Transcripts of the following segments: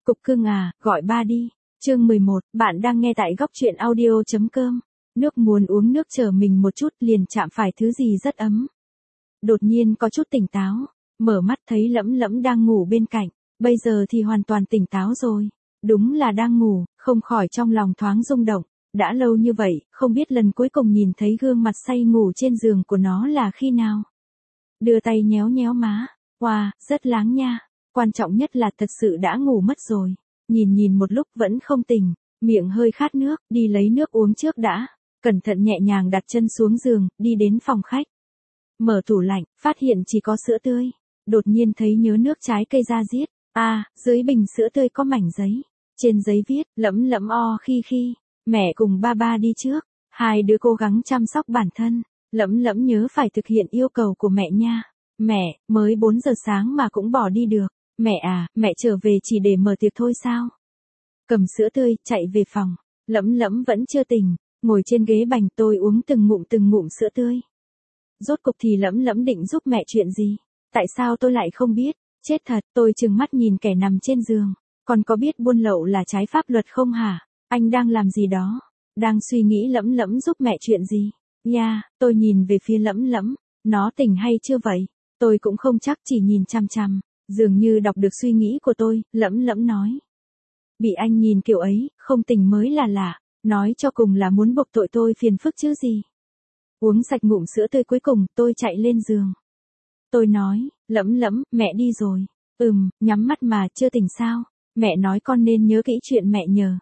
Cục cưng à, gọi ba đi. Chương 11, bạn đang nghe tại góc truyện audio.com. Nước muốn uống nước chờ mình một chút liền chạm phải thứ gì rất ấm. Đột nhiên có chút tỉnh táo, mở mắt thấy Lẫm Lẫm đang ngủ bên cạnh, bây giờ thì hoàn toàn tỉnh táo rồi. Đúng là đang ngủ, không khỏi trong lòng thoáng rung động. Đã lâu như vậy, không biết lần cuối cùng nhìn thấy gương mặt say ngủ trên giường của nó là khi nào. Đưa tay nhéo nhéo má, wow, rất láng nha. Quan trọng nhất là thật sự đã ngủ mất rồi. Nhìn một lúc vẫn không tỉnh, miệng hơi khát nước, đi lấy nước uống trước đã. Cẩn thận nhẹ nhàng đặt chân xuống giường, đi đến phòng khách. Mở tủ lạnh, phát hiện chỉ có sữa tươi. Đột nhiên thấy nhớ nước trái cây ra diết. Dưới bình sữa tươi có mảnh giấy. Trên giấy viết, Lẫm Lẫm o khi. Mẹ cùng ba đi trước. Hai đứa cố gắng chăm sóc bản thân. Lẫm Lẫm nhớ phải thực hiện yêu cầu của mẹ nha. Mẹ, mới 4 giờ sáng mà cũng bỏ đi được. Mẹ à, mẹ trở về chỉ để mở tiệc thôi sao? Cầm sữa tươi, chạy về phòng. Lẫm Lẫm vẫn chưa tỉnh, ngồi trên ghế bành tôi uống từng ngụm sữa tươi. Rốt cục thì Lẫm Lẫm định giúp mẹ chuyện gì? Tại sao tôi lại không biết? Chết thật, tôi trừng mắt nhìn kẻ nằm trên giường. Còn có biết buôn lậu là trái pháp luật không hả? Anh đang làm gì đó? Đang suy nghĩ Lẫm Lẫm giúp mẹ chuyện gì? Tôi nhìn về phía Lẫm Lẫm, nó tỉnh hay chưa vậy? Tôi cũng không chắc, chỉ nhìn chằm chằm. Dường như đọc được suy nghĩ của tôi, Lẫm Lẫm nói. Bị anh nhìn kiểu ấy, không tỉnh mới là lạ, nói cho cùng là muốn buộc tội tôi phiền phức chứ gì. Uống sạch ngụm sữa tươi cuối cùng, tôi chạy lên giường. Tôi nói, Lẫm Lẫm, mẹ đi rồi. Nhắm mắt mà, chưa tỉnh sao? Mẹ nói con nên nhớ kỹ chuyện mẹ nhờ.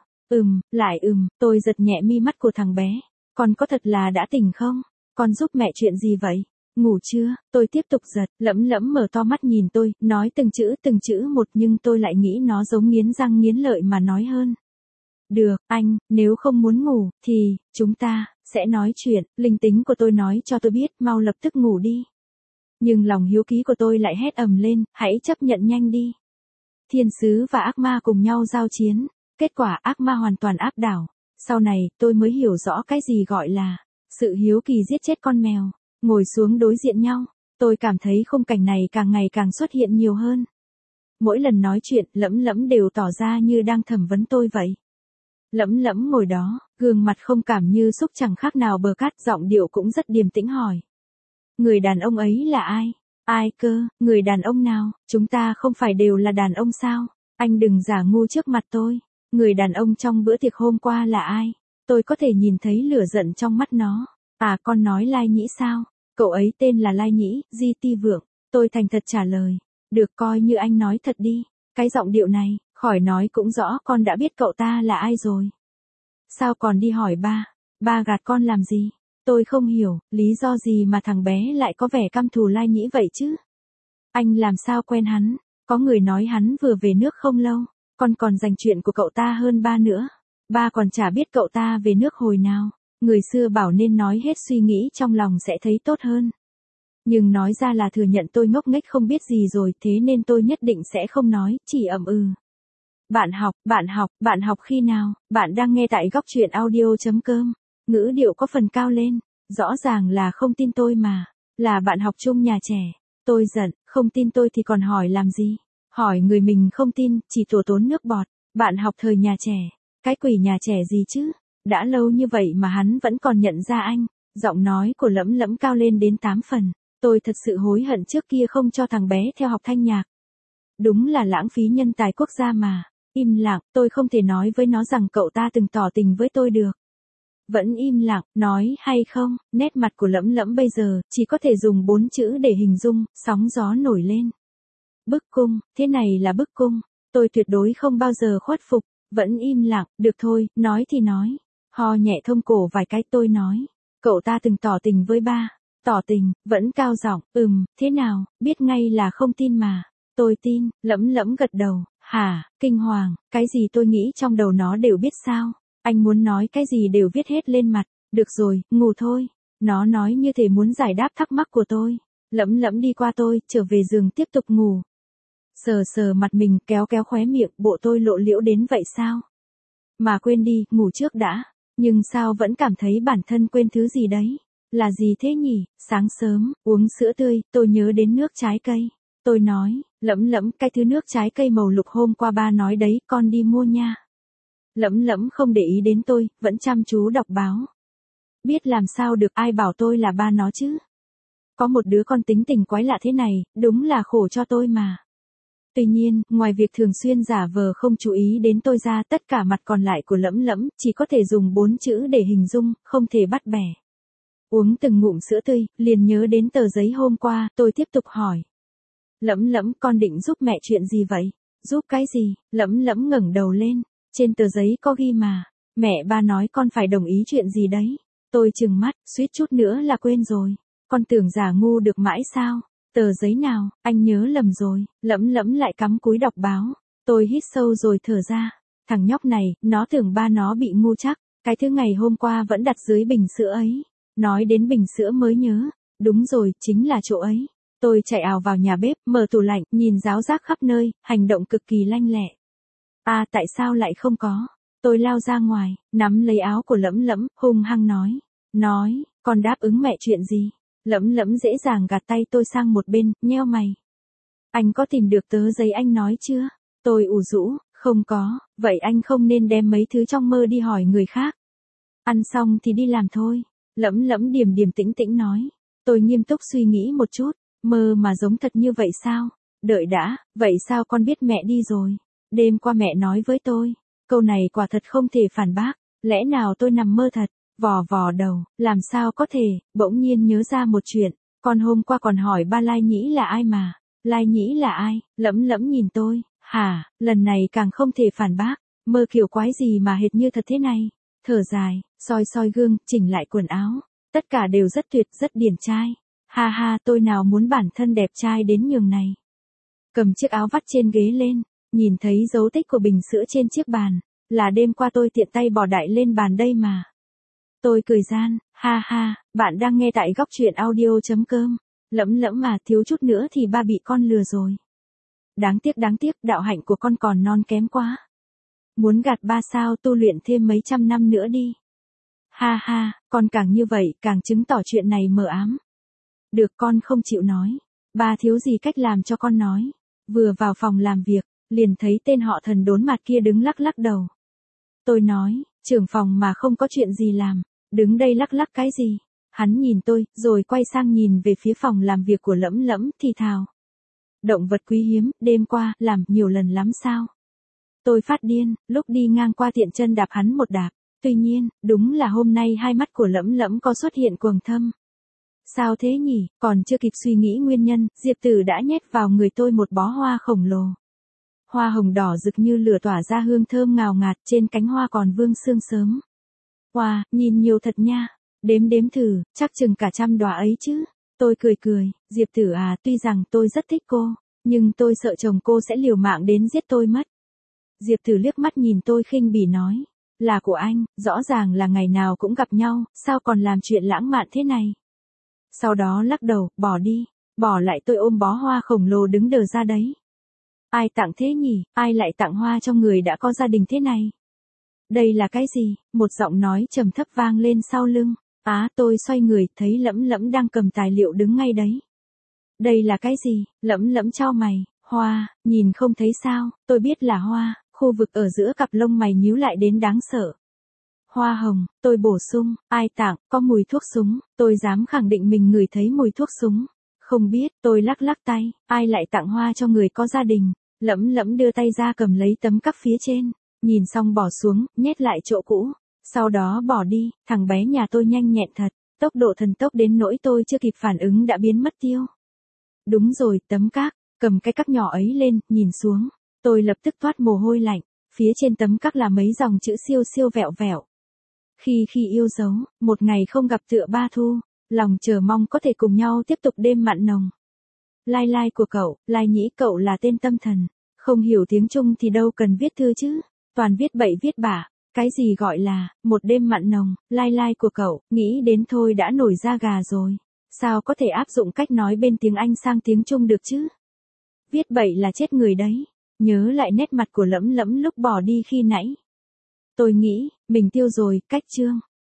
Tôi giật nhẹ mi mắt của thằng bé. Con có thật là đã tỉnh không? Con giúp mẹ chuyện gì vậy? Ngủ chưa? Tôi tiếp tục giật. Lẫm Lẫm mở to mắt nhìn tôi, nói từng chữ một, nhưng tôi lại nghĩ nó giống nghiến răng nghiến lợi mà nói hơn. Được, anh, nếu không muốn ngủ, thì, chúng ta, sẽ nói chuyện. Linh tính của tôi nói cho tôi biết, mau lập tức ngủ đi. Nhưng lòng hiếu kỳ của tôi lại hét ầm lên, hãy chấp nhận nhanh đi. Thiên sứ và ác ma cùng nhau giao chiến. Kết quả ác ma hoàn toàn áp đảo. Sau này, tôi mới hiểu rõ cái gì gọi là sự hiếu kỳ giết chết con mèo. Ngồi xuống đối diện nhau, tôi cảm thấy khung cảnh này càng ngày càng xuất hiện nhiều hơn. Mỗi lần nói chuyện, Lẫm Lẫm đều tỏ ra như đang thẩm vấn tôi vậy. Lẫm Lẫm ngồi đó, gương mặt không cảm như xúc chẳng khác nào bờ cát, giọng điệu cũng rất điềm tĩnh hỏi. Người đàn ông ấy là ai? Ai cơ, người đàn ông nào? Chúng ta không phải đều là đàn ông sao? Anh đừng giả ngu trước mặt tôi. Người đàn ông trong bữa tiệc hôm qua là ai? Tôi có thể nhìn thấy lửa giận trong mắt nó. Con nói Lai Nhĩ sao? Cậu ấy tên là Lai Nhĩ, GT Vượng. Tôi thành thật trả lời. Được, coi như anh nói thật đi. Cái giọng điệu này, khỏi nói cũng rõ con đã biết cậu ta là ai rồi. Sao còn đi hỏi ba? Ba gạt con làm gì? Tôi không hiểu, lý do gì mà thằng bé lại có vẻ căm thù Lai Nhĩ vậy chứ? Anh làm sao quen hắn? Có người nói hắn vừa về nước không lâu. Con còn dành chuyện của cậu ta hơn ba nữa. Ba còn chả biết cậu ta về nước hồi nào. Người xưa bảo nên nói hết suy nghĩ trong lòng sẽ thấy tốt hơn. Nhưng nói ra là thừa nhận tôi ngốc nghếch không biết gì rồi, thế nên tôi nhất định sẽ không nói, chỉ ậm ừ. Bạn học khi nào? Bạn đang nghe tại góc truyện audio.com. Ngữ điệu có phần cao lên. Rõ ràng là không tin tôi mà. Là bạn học chung nhà trẻ. Tôi giận, không tin tôi thì còn hỏi làm gì? Hỏi người mình không tin, chỉ tốn nước bọt. Bạn học thời nhà trẻ. Cái quỷ nhà trẻ gì chứ? Đã lâu như vậy mà hắn vẫn còn nhận ra anh. Giọng nói của Lẫm Lẫm cao lên đến 8 phần. Tôi thật sự hối hận trước kia không cho thằng bé theo học thanh nhạc. Đúng là lãng phí nhân tài quốc gia mà. Im lặng, tôi không thể nói với nó rằng cậu ta từng tỏ tình với tôi được. Vẫn im lặng, nói hay không, nét mặt của Lẫm Lẫm bây giờ, chỉ có thể dùng 4 chữ để hình dung, sóng gió nổi lên. Bức cung, thế này là bức cung. Tôi tuyệt đối không bao giờ khuất phục, vẫn im lặng, được thôi, nói thì nói. Ho nhẹ thông cổ vài cái tôi nói. Cậu ta từng tỏ tình với ba. Tỏ tình, vẫn cao giọng, thế nào, biết ngay là không tin mà. Tôi tin, Lẫm Lẫm gật đầu. Hả, kinh hoàng, cái gì tôi nghĩ trong đầu nó đều biết sao. Anh muốn nói cái gì đều viết hết lên mặt. Được rồi, ngủ thôi. Nó nói như thể muốn giải đáp thắc mắc của tôi. Lẫm Lẫm đi qua tôi, trở về giường tiếp tục ngủ. Sờ mặt mình, kéo khóe miệng, bộ tôi lộ liễu đến vậy sao? Mà quên đi, ngủ trước đã. Nhưng sao vẫn cảm thấy bản thân quên thứ gì đấy? Là gì thế nhỉ? Sáng sớm, uống sữa tươi, tôi nhớ đến nước trái cây. Tôi nói, Lẫm Lẫm, cái thứ nước trái cây màu lục hôm qua ba nói đấy, con đi mua nha. Lẫm Lẫm không để ý đến tôi, vẫn chăm chú đọc báo. Biết làm sao được, ai bảo tôi là ba nó chứ. Có một đứa con tính tình quái lạ thế này, đúng là khổ cho tôi mà. Tuy nhiên, ngoài việc thường xuyên giả vờ không chú ý đến tôi ra, tất cả mặt còn lại của Lẫm Lẫm chỉ có thể dùng 4 chữ để hình dung, không thể bắt bẻ. Uống từng ngụm sữa tươi, liền nhớ đến tờ giấy hôm qua, tôi tiếp tục hỏi. Lẫm Lẫm, con định giúp mẹ chuyện gì vậy? Giúp cái gì? Lẫm Lẫm ngẩng đầu lên, trên tờ giấy có ghi mà. Mẹ ba nói con phải đồng ý chuyện gì đấy. Tôi trừng mắt, suýt chút nữa là quên rồi. Con tưởng giả ngu được mãi sao? Tờ giấy nào, anh nhớ lầm rồi. Lẫm Lẫm lại cắm cúi đọc báo. Tôi hít sâu rồi thở ra. Thằng nhóc này, nó tưởng ba nó bị ngu chắc. Cái thứ ngày hôm qua vẫn đặt dưới bình sữa ấy. Nói đến bình sữa mới nhớ. Đúng rồi, chính là chỗ ấy. Tôi chạy ào vào nhà bếp, mở tủ lạnh, nhìn ráo rác khắp nơi, hành động cực kỳ lanh lẹ. À, tại sao lại không có? Tôi lao ra ngoài, nắm lấy áo của Lẫm Lẫm, hung hăng nói, con đáp ứng mẹ chuyện gì? Lẫm Lẫm dễ dàng gạt tay tôi sang một bên, nheo mày. Anh có tìm được tờ giấy anh nói chưa? Tôi ủ rũ, không có, vậy anh không nên đem mấy thứ trong mơ đi hỏi người khác. Ăn xong thì đi làm thôi. Lẫm Lẫm điềm điềm tĩnh tĩnh nói. Tôi nghiêm túc suy nghĩ một chút, mơ mà giống thật như vậy sao? Đợi đã, vậy sao con biết mẹ đi rồi? Đêm qua mẹ nói với tôi, câu này quả thật không thể phản bác, lẽ nào tôi nằm mơ thật? Vò vò đầu, làm sao có thể, bỗng nhiên nhớ ra một chuyện, con hôm qua còn hỏi ba Lai Nhĩ là ai mà. Lai Nhĩ là ai? Lẫm Lẫm nhìn tôi, hả, lần này càng không thể phản bác, mơ kiểu quái gì mà hệt như thật thế này. Thở dài, soi soi gương, chỉnh lại quần áo, tất cả đều rất tuyệt, rất điển trai. Ha ha, tôi nào muốn bản thân đẹp trai đến nhường này. Cầm chiếc áo vắt trên ghế lên, nhìn thấy dấu tích của bình sữa trên chiếc bàn, là đêm qua tôi tiện tay bỏ đại lên bàn đây mà. Tôi cười gian, ha ha, bạn đang nghe tại góc truyện audio.com. Lẫm Lẫm mà, thiếu chút nữa thì ba bị con lừa rồi. Đáng tiếc, đạo hạnh của con còn non kém quá. Muốn gạt ba sao, tu luyện thêm mấy trăm năm nữa đi. Ha ha, con càng như vậy, càng chứng tỏ chuyện này mờ ám. Được, con không chịu nói. Ba thiếu gì cách làm cho con nói. Vừa vào phòng làm việc, liền thấy tên họ Thần đốn mặt kia đứng lắc lắc đầu. Tôi nói, trưởng phòng mà không có chuyện gì làm, đứng đây lắc lắc cái gì? Hắn nhìn tôi, rồi quay sang nhìn về phía phòng làm việc của Lẫm Lẫm, thì thào. Động vật quý hiếm, đêm qua, làm nhiều lần lắm sao? Tôi phát điên, lúc đi ngang qua tiện chân đạp hắn một đạp. Tuy nhiên, đúng là hôm nay hai mắt của Lẫm Lẫm có xuất hiện quầng thâm. Sao thế nhỉ, còn chưa kịp suy nghĩ nguyên nhân, Diệp Tử đã nhét vào người tôi một bó hoa khổng lồ. Hoa hồng đỏ rực như lửa tỏa ra hương thơm ngào ngạt, trên cánh hoa còn vương sương sớm. Wow, nhìn nhiều thật nha. Đếm thử, chắc chừng cả 100 đóa ấy chứ. Tôi cười, Diệp Tử à, tuy rằng tôi rất thích cô, nhưng tôi sợ chồng cô sẽ liều mạng đến giết tôi mất. Diệp Tử liếc mắt nhìn tôi khinh bỉ nói. Là của anh, rõ ràng là ngày nào cũng gặp nhau, sao còn làm chuyện lãng mạn thế này? Sau đó lắc đầu, bỏ đi, bỏ lại tôi ôm bó hoa khổng lồ đứng đờ ra đấy. Ai tặng thế nhỉ, ai lại tặng hoa cho người đã có gia đình thế này? Đây là cái gì? Một giọng nói trầm thấp vang lên sau lưng. Tôi xoay người, thấy Lẫm Lẫm đang cầm tài liệu đứng ngay đấy. Đây là cái gì? Lẫm Lẫm chau mày, hoa, nhìn không thấy sao, tôi biết là hoa, khu vực ở giữa cặp lông mày nhíu lại đến đáng sợ. Hoa hồng, tôi bổ sung, ai tặng, có mùi thuốc súng, tôi dám khẳng định mình ngửi thấy mùi thuốc súng. Không biết, tôi lắc lắc tay, ai lại tặng hoa cho người có gia đình? Lẫm Lẫm đưa tay ra cầm lấy tấm cắp phía trên, nhìn xong bỏ xuống, nhét lại chỗ cũ, sau đó bỏ đi. Thằng bé nhà tôi nhanh nhẹn thật, tốc độ thần tốc đến nỗi tôi chưa kịp phản ứng đã biến mất tiêu. Đúng rồi, tấm cáp, cầm cái cắp nhỏ ấy lên, nhìn xuống, tôi lập tức toát mồ hôi lạnh, phía trên tấm cáp là mấy dòng chữ siêu siêu vẹo vẹo. Khi yêu dấu, một ngày không gặp tựa ba thu, lòng chờ mong có thể cùng nhau tiếp tục đêm mặn nồng. Lai Lai của cậu, Lai Nhĩ cậu là tên tâm thần, không hiểu tiếng Trung thì đâu cần viết thư chứ, toàn viết bậy viết bạ, cái gì gọi là, một đêm mặn nồng, Lai Lai của cậu, nghĩ đến thôi đã nổi da gà rồi, sao có thể áp dụng cách nói bên tiếng Anh sang tiếng Trung được chứ? Viết bậy là chết người đấy, nhớ lại nét mặt của Lẫm Lẫm lúc bỏ đi khi nãy. Tôi nghĩ, mình tiêu rồi, cách chương.